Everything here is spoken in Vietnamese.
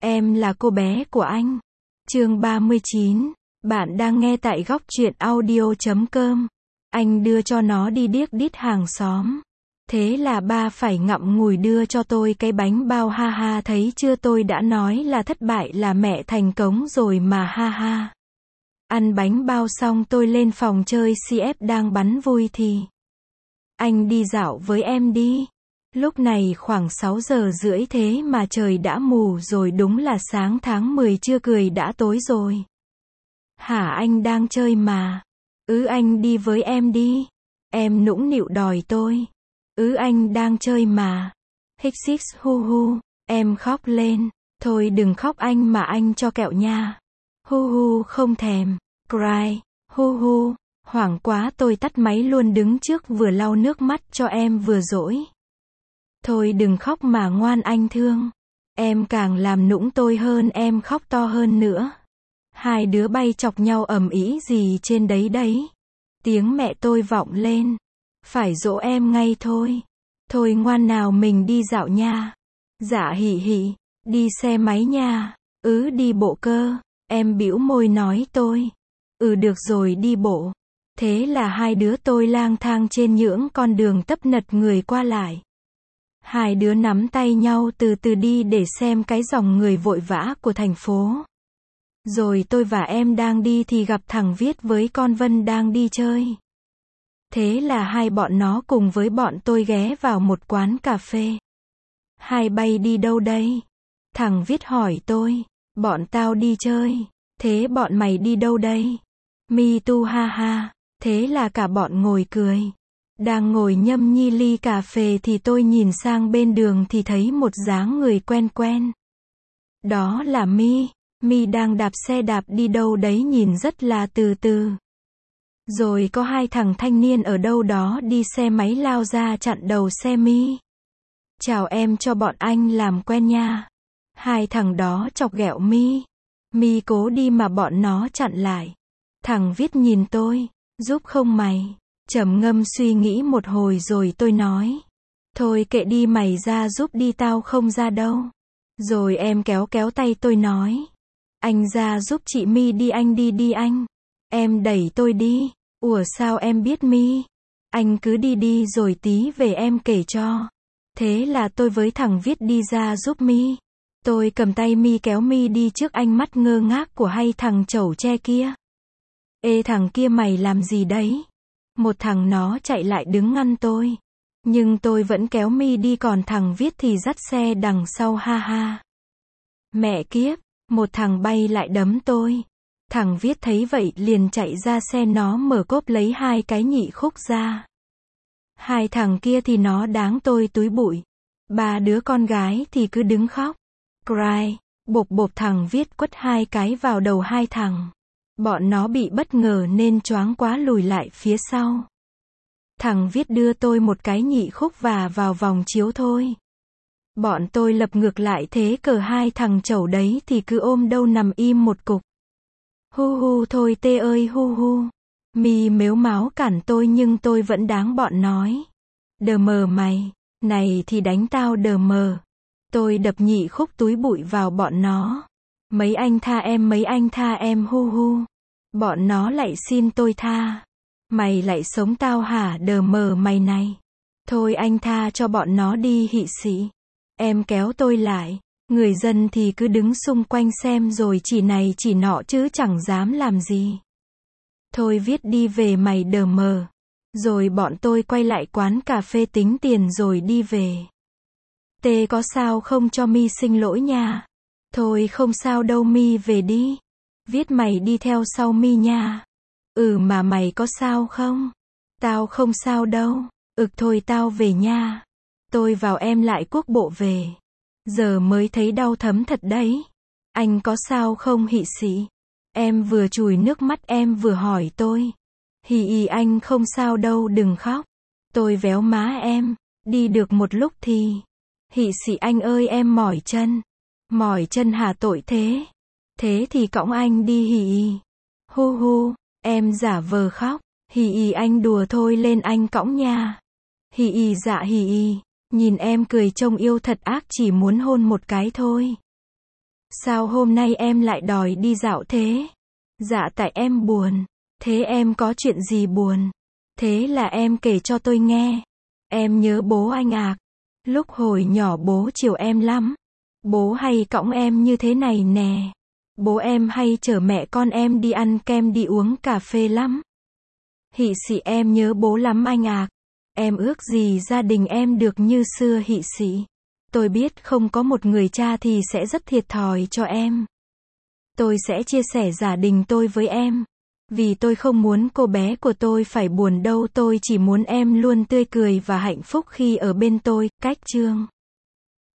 Em là cô bé của anh. Chương 39. Bạn đang nghe tại góc truyện audio.com. Anh đưa cho nó đi điếc đít hàng xóm. Thế là ba phải ngậm ngùi đưa cho tôi cái bánh bao, ha ha, thấy chưa, tôi đã nói là thất bại là mẹ thành công rồi mà, ha ha. Ăn bánh bao xong tôi lên phòng chơi CF đang bắn vui thì anh đi dạo với em đi. Lúc này khoảng 6 giờ rưỡi thế mà trời đã mù rồi, đúng là sáng tháng 10, chưa cười đã tối rồi. Hả, anh đang chơi mà. Anh đi với em đi. Em nũng nịu đòi tôi. Anh đang chơi mà. Hích xích hu hu. Em khóc lên. Thôi đừng khóc anh, mà anh cho kẹo nha. Hu hu, không thèm. Cry. Hu hu. Hoảng quá tôi tắt máy luôn, đứng trước vừa lau nước mắt cho em vừa dỗi. Thôi đừng khóc mà ngoan, anh thương. Em càng làm nũng tôi hơn, em khóc to hơn nữa. Hai đứa bay chọc nhau ầm ĩ gì trên đấy đấy. Tiếng mẹ tôi vọng lên. Phải dỗ em ngay thôi. Thôi ngoan nào, mình đi dạo nha. Dạ hỉ hỉ. Đi xe máy nha. Đi bộ cơ. Em bĩu môi nói tôi. Được rồi, đi bộ. Thế là hai đứa tôi lang thang trên những con đường tấp nập người qua lại. Hai đứa nắm tay nhau từ từ đi để xem cái dòng người vội vã của thành phố. Rồi tôi và em đang đi thì gặp thằng Viết với con Vân đang đi chơi. Thế là hai bọn nó cùng với bọn tôi ghé vào một quán cà phê. Hai bay đi đâu đây? Thằng Viết hỏi tôi. Bọn tao đi chơi. Thế bọn mày đi đâu đây? Me too, ha ha. Thế là cả bọn ngồi cười. Đang ngồi nhâm nhi ly cà phê thì tôi nhìn sang bên đường thì thấy một dáng người quen quen. Đó là Mi. Mi đang đạp xe đạp đi đâu đấy, nhìn rất là từ từ. Rồi có hai thằng thanh niên ở đâu đó đi xe máy lao ra chặn đầu xe Mi. Chào em, cho bọn anh làm quen nha. Hai thằng đó chọc ghẹo Mi. Mi cố đi mà bọn nó chặn lại. Thằng Viết nhìn tôi. Giúp không mày? Trầm ngâm suy nghĩ một hồi rồi tôi nói. Thôi kệ đi, mày ra giúp đi, tao không ra đâu. Rồi em kéo kéo tay tôi nói. Anh ra giúp chị Mi đi, anh đi anh. Em đẩy tôi đi. Ủa sao em biết Mi? Anh cứ đi đi rồi tí về em kể cho. Thế là tôi với thằng Viết đi ra giúp Mi. Tôi cầm tay Mi kéo Mi đi trước ánh mắt ngơ ngác của hai thằng chẩu tre kia. Ê thằng kia, mày làm gì đấy? Một thằng nó chạy lại đứng ngăn tôi. Nhưng tôi vẫn kéo Mi đi, còn thằng Viết thì dắt xe đằng sau, ha ha. Mẹ kiếp, một thằng bay lại đấm tôi. Thằng Viết thấy vậy liền chạy ra xe, nó mở cốp lấy hai cái nhị khúc ra. Hai thằng kia thì nó đáng tôi túi bụi. Ba đứa con gái thì cứ đứng khóc. Cry. Bộp bộp, thằng Viết quất hai cái vào đầu hai thằng. Bọn nó bị bất ngờ nên choáng quá lùi lại phía sau. Thằng Viết đưa tôi một cái nhị khúc và vào vòng chiếu thôi. Bọn tôi lập ngược lại, thế cờ hai thằng chẩu đấy thì cứ ôm đâu nằm im một cục. Hu hu, thôi tê ơi, hu hu. Mi mếu máo cản tôi nhưng tôi vẫn đáng bọn nói. Đờ mờ mày, này thì đánh tao đờ mờ. Tôi đập nhị khúc túi bụi vào bọn nó. Mấy anh tha em, mấy anh tha em, hu hu. Bọn nó lại xin tôi tha. Mày lại sống tao hả, đờ mờ mày này. Thôi anh tha cho bọn nó đi hị sĩ. Em kéo tôi lại. Người dân thì cứ đứng xung quanh xem rồi chỉ này chỉ nọ chứ chẳng dám làm gì. Thôi Viết đi về mày, đờ mờ. Rồi bọn tôi quay lại quán cà phê tính tiền rồi đi về. Tê có sao không, cho Mi xin lỗi nha. Thôi không sao đâu Mi, về đi. Viết mày đi theo sau Mi nha. Mà mày có sao không? Tao không sao đâu. Thôi tao về nha. Tôi vào em lại cuốc bộ về. Giờ mới thấy đau thấm thật đấy. Anh có sao không hị sĩ? Em vừa chùi nước mắt em vừa hỏi tôi. Hì anh không sao đâu, đừng khóc. Tôi véo má em. Đi được một lúc thì. Hị sĩ anh ơi, em mỏi chân. Mỏi chân hả, tội thế. Thế thì cõng anh đi hì. Hu hu, em giả vờ khóc. Hì anh đùa thôi, lên anh cõng nha. Hì dạ hì. Nhìn em cười trông yêu thật ác, chỉ muốn hôn một cái thôi. Sao hôm nay em lại đòi đi dạo thế? Dạ tại em buồn. Thế em có chuyện gì buồn? Thế là em kể cho tôi nghe. Em nhớ bố anh ạ. Lúc hồi nhỏ bố chiều em lắm. Bố hay cõng em như thế này nè. Bố em hay chở mẹ con em đi ăn kem đi uống cà phê lắm. Hị sĩ em nhớ bố lắm anh ạ. Em ước gì gia đình em được như xưa hị sĩ. Tôi biết không có một người cha thì sẽ rất thiệt thòi cho em. Tôi sẽ chia sẻ gia đình tôi với em. Vì tôi không muốn cô bé của tôi phải buồn đâu, tôi chỉ muốn em luôn tươi cười và hạnh phúc khi ở bên tôi. Cách chương